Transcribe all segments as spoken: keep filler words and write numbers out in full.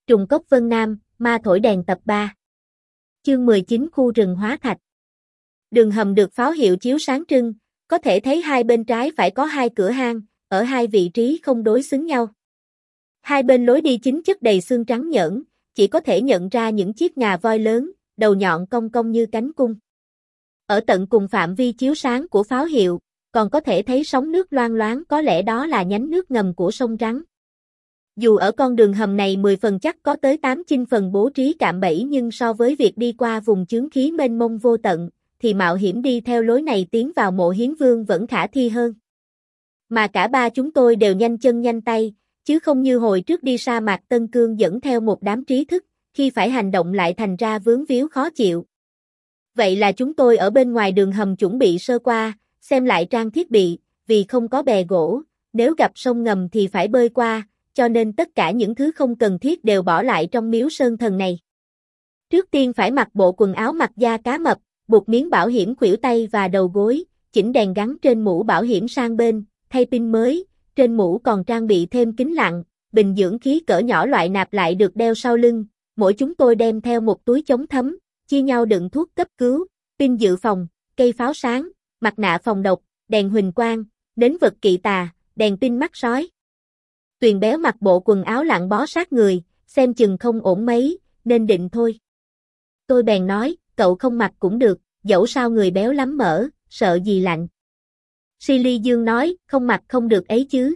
Trùng cốc Vân Nam, ma thổi đèn tập ba. Chương mười chín Khu rừng hóa thạch. Đường hầm được pháo hiệu chiếu sáng trưng, có thể thấy hai bên trái phải có hai cửa hang, ở hai vị trí không đối xứng nhau. Hai bên lối đi chính chất đầy xương trắng nhỡn, chỉ có thể nhận ra những chiếc ngà voi lớn, đầu nhọn cong cong như cánh cung. Ở tận cùng phạm vi chiếu sáng của pháo hiệu, còn có thể thấy sóng nước loang loáng, có lẽ đó là nhánh nước ngầm của sông Rắn. Dù ở con đường hầm này mười phần chắc có tới tám chín phần bố trí cạm bẫy, nhưng so với việc đi qua vùng chướng khí mênh mông vô tận, thì mạo hiểm đi theo lối này tiến vào mộ Hiến Vương vẫn khả thi hơn. Mà cả ba chúng tôi đều nhanh chân nhanh tay, chứ không như hồi trước đi sa mạc Tân Cương dẫn theo một đám trí thức, khi phải hành động lại thành ra vướng víu khó chịu. Vậy là chúng tôi ở bên ngoài đường hầm chuẩn bị sơ qua, xem lại trang thiết bị, vì không có bè gỗ, nếu gặp sông ngầm thì phải bơi qua, cho nên tất cả những thứ không cần thiết đều bỏ lại trong miếu sơn thần này. Trước tiên phải mặc bộ quần áo mặc da cá mập, buộc miếng bảo hiểm khuỷu tay và đầu gối, chỉnh đèn gắn trên mũ bảo hiểm sang bên, thay pin mới, trên mũ còn trang bị thêm kính lặn, bình dưỡng khí cỡ nhỏ loại nạp lại được đeo sau lưng, mỗi chúng tôi đem theo một túi chống thấm, chia nhau đựng thuốc cấp cứu, pin dự phòng, cây pháo sáng, mặt nạ phòng độc, đèn huỳnh quang, nến vật kỵ tà, đèn pin mắt sói. Tuyền Béo mặc bộ quần áo lặn bó sát người, xem chừng không ổn mấy, nên định thôi. Tôi bèn nói, cậu không mặc cũng được, dẫu sao người béo lắm mỡ, sợ gì lạnh. Silly Dương nói, không mặc không được ấy chứ.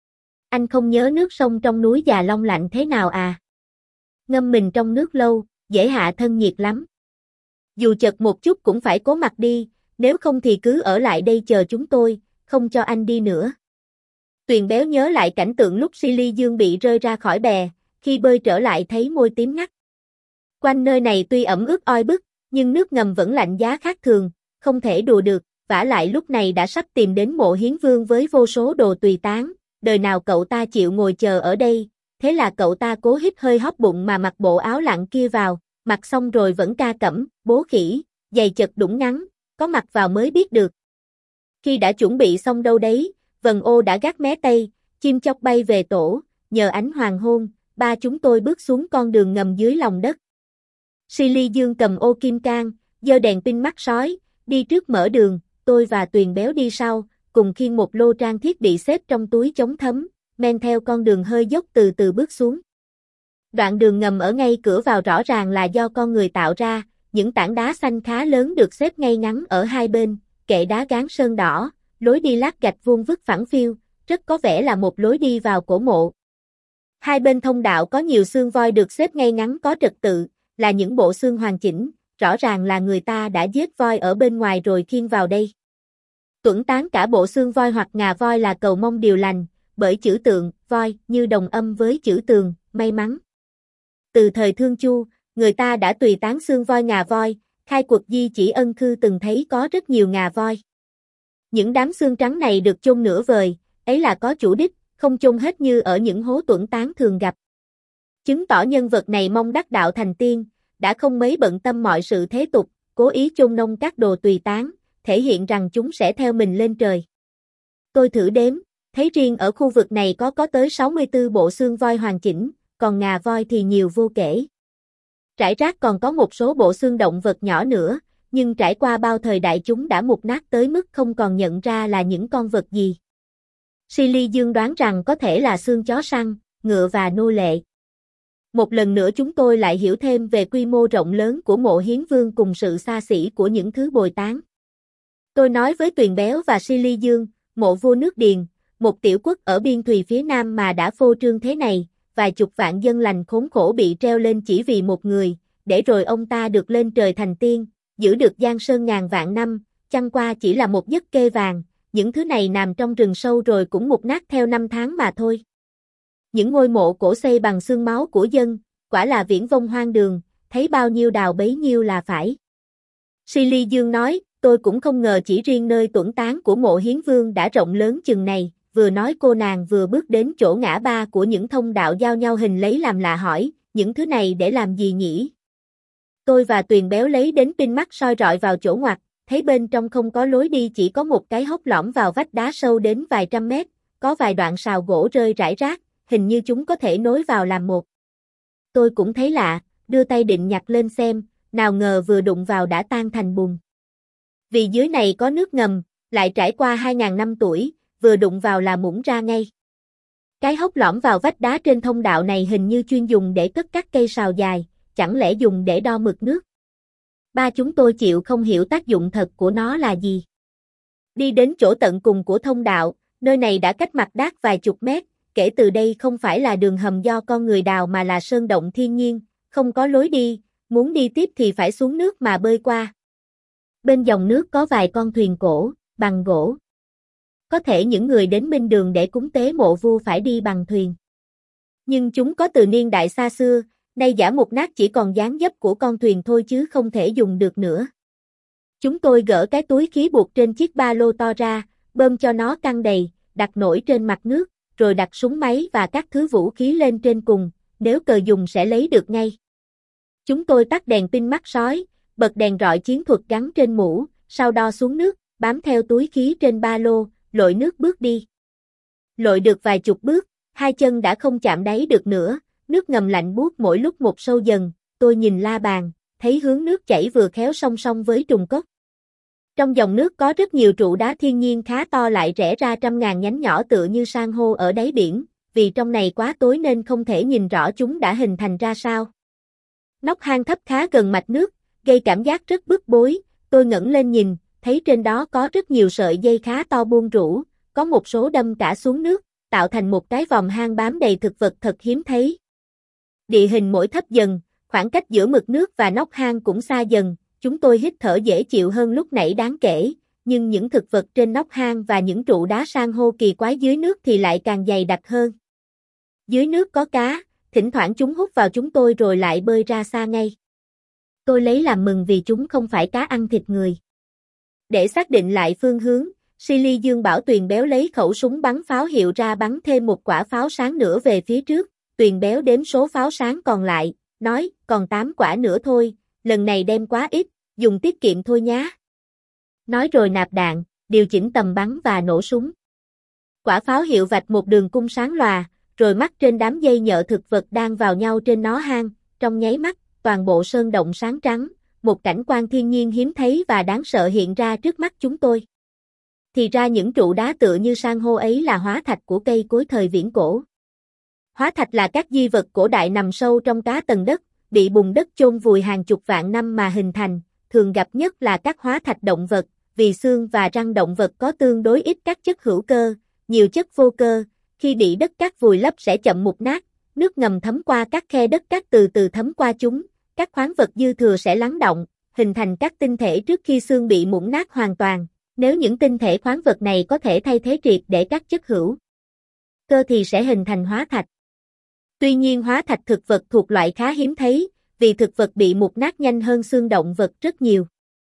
Anh không nhớ nước sông trong núi Già Long lạnh thế nào à? Ngâm mình trong nước lâu, dễ hạ thân nhiệt lắm. Dù chật một chút cũng phải cố mặc đi, nếu không thì cứ ở lại đây chờ chúng tôi, không cho anh đi nữa. Tuyền Béo nhớ lại cảnh tượng lúc Silly Dương bị rơi ra khỏi bè, khi bơi trở lại thấy môi tím ngắt. Quanh nơi này tuy ẩm ướt oi bức, nhưng nước ngầm vẫn lạnh giá khác thường, không thể đùa được, vả lại lúc này đã sắp tìm đến mộ Hiến Vương với vô số đồ tùy táng, đời nào cậu ta chịu ngồi chờ ở đây, thế là cậu ta cố hít hơi hóp bụng mà mặc bộ áo lặn kia vào, mặc xong rồi vẫn ca cẩm, bố khỉ, giày chật đũng ngắn, có mặc vào mới biết được. Khi đã chuẩn bị xong đâu đấy, vần ô đã gác mé tây, chim chóc bay về tổ, nhờ ánh hoàng hôn, ba chúng tôi bước xuống con đường ngầm dưới lòng đất. Silly Dương cầm ô kim cang, giơ đèn pin mắt sói, đi trước mở đường, tôi và Tuyền Béo đi sau, cùng khiêng một lô trang thiết bị xếp trong túi chống thấm, men theo con đường hơi dốc từ từ bước xuống. Đoạn đường ngầm ở ngay cửa vào rõ ràng là do con người tạo ra, những tảng đá xanh khá lớn được xếp ngay ngắn ở hai bên, kệ đá gán sơn đỏ, lối đi lát gạch vuông vức phẳng phiu, rất có vẻ là một lối đi vào cổ mộ. Hai bên thông đạo có nhiều xương voi được xếp ngay ngắn có trật tự, là những bộ xương hoàn chỉnh, rõ ràng là người ta đã giết voi ở bên ngoài rồi khiêng vào đây. Tuẫn tán cả bộ xương voi hoặc ngà voi là cầu mong điều lành, bởi chữ tượng, voi, như đồng âm với chữ tường, may mắn. Từ thời Thương Chu, người ta đã tùy tán xương voi ngà voi, khai cuộc di chỉ Ân Khư từng thấy có rất nhiều ngà voi. Những đám xương trắng này được chôn nửa vời, ấy là có chủ đích, không chôn hết như ở những hố tuẫn tán thường gặp. Chứng tỏ nhân vật này mong đắc đạo thành tiên, đã không mấy bận tâm mọi sự thế tục, cố ý chôn nông các đồ tùy tán, thể hiện rằng chúng sẽ theo mình lên trời. Tôi thử đếm, thấy riêng ở khu vực này có có tới sáu mươi tư bộ xương voi hoàn chỉnh, còn ngà voi thì nhiều vô kể. Rải rác còn có một số bộ xương động vật nhỏ nữa, nhưng trải qua bao thời đại chúng đã mục nát tới mức không còn nhận ra là những con vật gì. Silly Dương đoán rằng có thể là xương chó săn, ngựa và nô lệ. Một lần nữa chúng tôi lại hiểu thêm về quy mô rộng lớn của mộ Hiến Vương cùng sự xa xỉ của những thứ bồi táng. Tôi nói với Tuyền Béo và Silly Dương, mộ vua nước Điền, một tiểu quốc ở biên thùy phía nam mà đã phô trương thế này, vài chục vạn dân lành khốn khổ bị treo lên chỉ vì một người, để rồi ông ta được lên trời thành tiên, giữ được giang sơn ngàn vạn năm, chăng qua chỉ là một giấc kê vàng, những thứ này nằm trong rừng sâu rồi cũng mục nát theo năm tháng mà thôi. Những ngôi mộ cổ xây bằng xương máu của dân, quả là viển vông hoang đường, thấy bao nhiêu đào bấy nhiêu là phải. Silly Dương nói, tôi cũng không ngờ chỉ riêng nơi tuẫn tán của mộ Hiến Vương đã rộng lớn chừng này, vừa nói cô nàng vừa bước đến chỗ ngã ba của những thông đạo giao nhau hình lấy làm lạ hỏi, những thứ này để làm gì nhỉ? Tôi và Tuyền Béo lấy đến pin mắt soi rọi vào chỗ ngoặt, thấy bên trong không có lối đi, chỉ có một cái hốc lõm vào vách đá sâu đến vài trăm mét, có vài đoạn sào gỗ rơi rải rác, hình như chúng có thể nối vào làm một. Tôi cũng thấy lạ, đưa tay định nhặt lên xem, nào ngờ vừa đụng vào đã tan thành bùn. Vì dưới này có nước ngầm, lại trải qua hai nghìn năm tuổi, vừa đụng vào là mũng ra ngay. Cái hốc lõm vào vách đá trên thông đạo này hình như chuyên dùng để cất các cây sào dài, chẳng lẽ dùng để đo mực nước. Ba chúng tôi chịu không hiểu tác dụng thật của nó là gì. Đi đến chỗ tận cùng của thông đạo, nơi này đã cách mặt đát vài chục mét, kể từ đây không phải là đường hầm do con người đào mà là sơn động thiên nhiên, không có lối đi, muốn đi tiếp thì phải xuống nước mà bơi qua. Bên dòng nước có vài con thuyền cổ, bằng gỗ. Có thể những người đến minh đường để cúng tế mộ vua phải đi bằng thuyền. Nhưng chúng có từ niên đại xa xưa, nay giả mục nát chỉ còn dáng dấp của con thuyền thôi chứ không thể dùng được nữa. Chúng tôi gỡ cái túi khí buộc trên chiếc ba lô to ra, bơm cho nó căng đầy, đặt nổi trên mặt nước, rồi đặt súng máy và các thứ vũ khí lên trên cùng, nếu cờ dùng sẽ lấy được ngay. Chúng tôi tắt đèn pin mắt sói, bật đèn rọi chiến thuật gắn trên mũ, sau đo xuống nước, bám theo túi khí trên ba lô, lội nước bước đi. Lội được vài chục bước, hai chân đã không chạm đáy được nữa, nước ngầm lạnh buốt mỗi lúc một sâu dần, tôi nhìn la bàn, thấy hướng nước chảy vừa khéo song song với trùng cốc. Trong dòng nước có rất nhiều trụ đá thiên nhiên khá to lại rẽ ra trăm ngàn nhánh nhỏ tựa như san hô ở đáy biển, vì trong này quá tối nên không thể nhìn rõ chúng đã hình thành ra sao. Nóc hang thấp khá gần mạch nước, gây cảm giác rất bức bối, tôi ngẩng lên nhìn, thấy trên đó có rất nhiều sợi dây khá to buông rũ, có một số đâm cả xuống nước, tạo thành một cái vòng hang bám đầy thực vật thật hiếm thấy. Địa hình mỗi thấp dần, khoảng cách giữa mực nước và nóc hang cũng xa dần, chúng tôi hít thở dễ chịu hơn lúc nãy đáng kể, nhưng những thực vật trên nóc hang và những trụ đá san hô kỳ quái dưới nước thì lại càng dày đặc hơn. Dưới nước có cá, thỉnh thoảng chúng hút vào chúng tôi rồi lại bơi ra xa ngay. Tôi lấy làm mừng vì chúng không phải cá ăn thịt người. Để xác định lại phương hướng, Silly Dương bảo Tuyền Béo lấy khẩu súng bắn pháo hiệu ra bắn thêm một quả pháo sáng nữa về phía trước, Tuyền Béo đếm số pháo sáng còn lại, nói, còn tám quả nữa thôi, lần này đem quá ít, dùng tiết kiệm thôi nhá. Nói rồi nạp đạn, điều chỉnh tầm bắn và nổ súng. Quả pháo hiệu vạch một đường cung sáng lòa, rồi mắc trên đám dây nhợ thực vật đang vào nhau trên nó hang, trong nháy mắt, toàn bộ sơn động sáng trắng, một cảnh quan thiên nhiên hiếm thấy và đáng sợ hiện ra trước mắt chúng tôi. Thì ra những trụ đá tựa như san hô ấy là hóa thạch của cây cối thời viễn cổ. Hóa thạch là các di vật cổ đại nằm sâu trong cá tầng đất, bị bùn đất chôn vùi hàng chục vạn năm mà hình thành, thường gặp nhất là các hóa thạch động vật, vì xương và răng động vật có tương đối ít các chất hữu cơ, nhiều chất vô cơ, khi bị đất cát vùi lấp sẽ chậm mục nát, nước ngầm thấm qua các khe đất cát từ từ thấm qua chúng, các khoáng vật dư thừa sẽ lắng động, hình thành các tinh thể trước khi xương bị mục nát hoàn toàn. Nếu những tinh thể khoáng vật này có thể thay thế triệt để các chất hữu cơ thì sẽ hình thành hóa thạch. Tuy nhiên hóa thạch thực vật thuộc loại khá hiếm thấy, vì thực vật bị mục nát nhanh hơn xương động vật rất nhiều.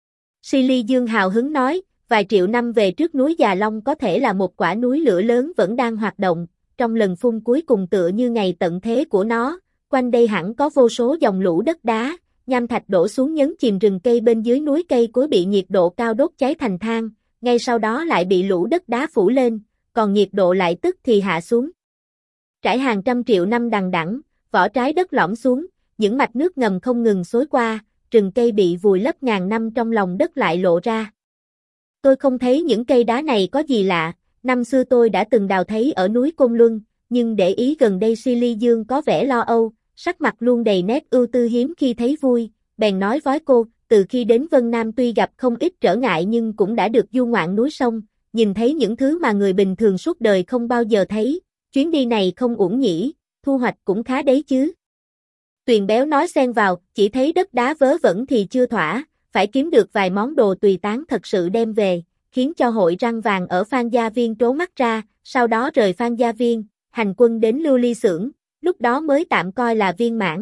Silly Dương hào hứng nói, vài triệu năm về trước núi Già Long có thể là một quả núi lửa lớn vẫn đang hoạt động, trong lần phun cuối cùng tựa như ngày tận thế của nó, quanh đây hẳn có vô số dòng lũ đất đá, nham thạch đổ xuống nhấn chìm rừng cây bên dưới núi, cây cối bị nhiệt độ cao đốt cháy thành than, ngay sau đó lại bị lũ đất đá phủ lên, còn nhiệt độ lại tức thì hạ xuống. Trải hàng trăm triệu năm đằng đẵng, vỏ trái đất lõm xuống, những mạch nước ngầm không ngừng xối qua, rừng cây bị vùi lấp ngàn năm trong lòng đất lại lộ ra. Tôi không thấy những cây đá này có gì lạ, năm xưa tôi đã từng đào thấy ở núi Côn Luân, nhưng để ý gần đây Silly Dương có vẻ lo âu, sắc mặt luôn đầy nét ưu tư hiếm khi thấy vui, bèn nói với cô, từ khi đến Vân Nam tuy gặp không ít trở ngại nhưng cũng đã được du ngoạn núi sông, nhìn thấy những thứ mà người bình thường suốt đời không bao giờ thấy, chuyến đi này không uổng nhỉ, thu hoạch cũng khá đấy chứ. Tuyền Béo nói xen vào, chỉ thấy đất đá vớ vẩn thì chưa thỏa, phải kiếm được vài món đồ tùy tán thật sự đem về, khiến cho hội răng vàng ở Phan Gia Viên trố mắt ra, sau đó rời Phan Gia Viên, hành quân đến Lưu Ly xưởng, lúc đó mới tạm coi là viên mãn.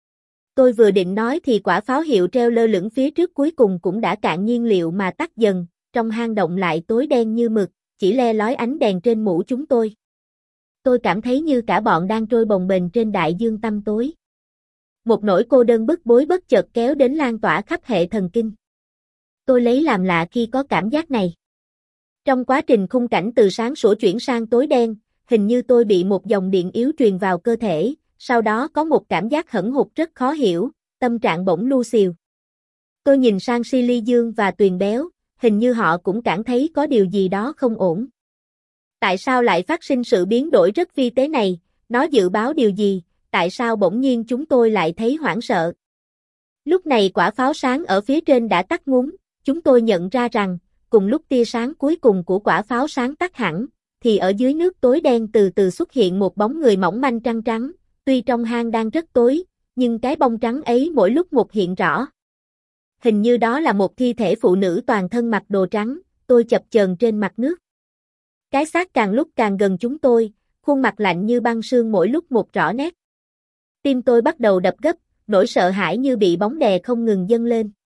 Tôi vừa định nói thì quả pháo hiệu treo lơ lửng phía trước cuối cùng cũng đã cạn nhiên liệu mà tắt dần, trong hang động lại tối đen như mực, chỉ le lói ánh đèn trên mũ chúng tôi. Tôi cảm thấy như cả bọn đang trôi bồng bềnh trên đại dương tăm tối. Một nỗi cô đơn bức bối bất chợt kéo đến lan tỏa khắp hệ thần kinh. Tôi lấy làm lạ khi có cảm giác này. Trong quá trình khung cảnh từ sáng sủa chuyển sang tối đen, hình như tôi bị một dòng điện yếu truyền vào cơ thể, sau đó có một cảm giác hẫng hụt rất khó hiểu, tâm trạng bỗng lu xìu. Tôi nhìn sang Silly Dương và Tuyền Béo, hình như họ cũng cảm thấy có điều gì đó không ổn. Tại sao lại phát sinh sự biến đổi rất vi tế này, nó dự báo điều gì, tại sao bỗng nhiên chúng tôi lại thấy hoảng sợ. Lúc này quả pháo sáng ở phía trên đã tắt ngúm, chúng tôi nhận ra rằng, cùng lúc tia sáng cuối cùng của quả pháo sáng tắt hẳn, thì ở dưới nước tối đen từ từ xuất hiện một bóng người mỏng manh trăng trắng, tuy trong hang đang rất tối, nhưng cái bóng trắng ấy mỗi lúc một hiện rõ. Hình như đó là một thi thể phụ nữ toàn thân mặc đồ trắng, tôi chập chờn trên mặt nước. Cái xác càng lúc càng gần chúng tôi, khuôn mặt lạnh như băng sương mỗi lúc một rõ nét. Tim tôi bắt đầu đập gấp, nỗi sợ hãi như bị bóng đè không ngừng dâng lên.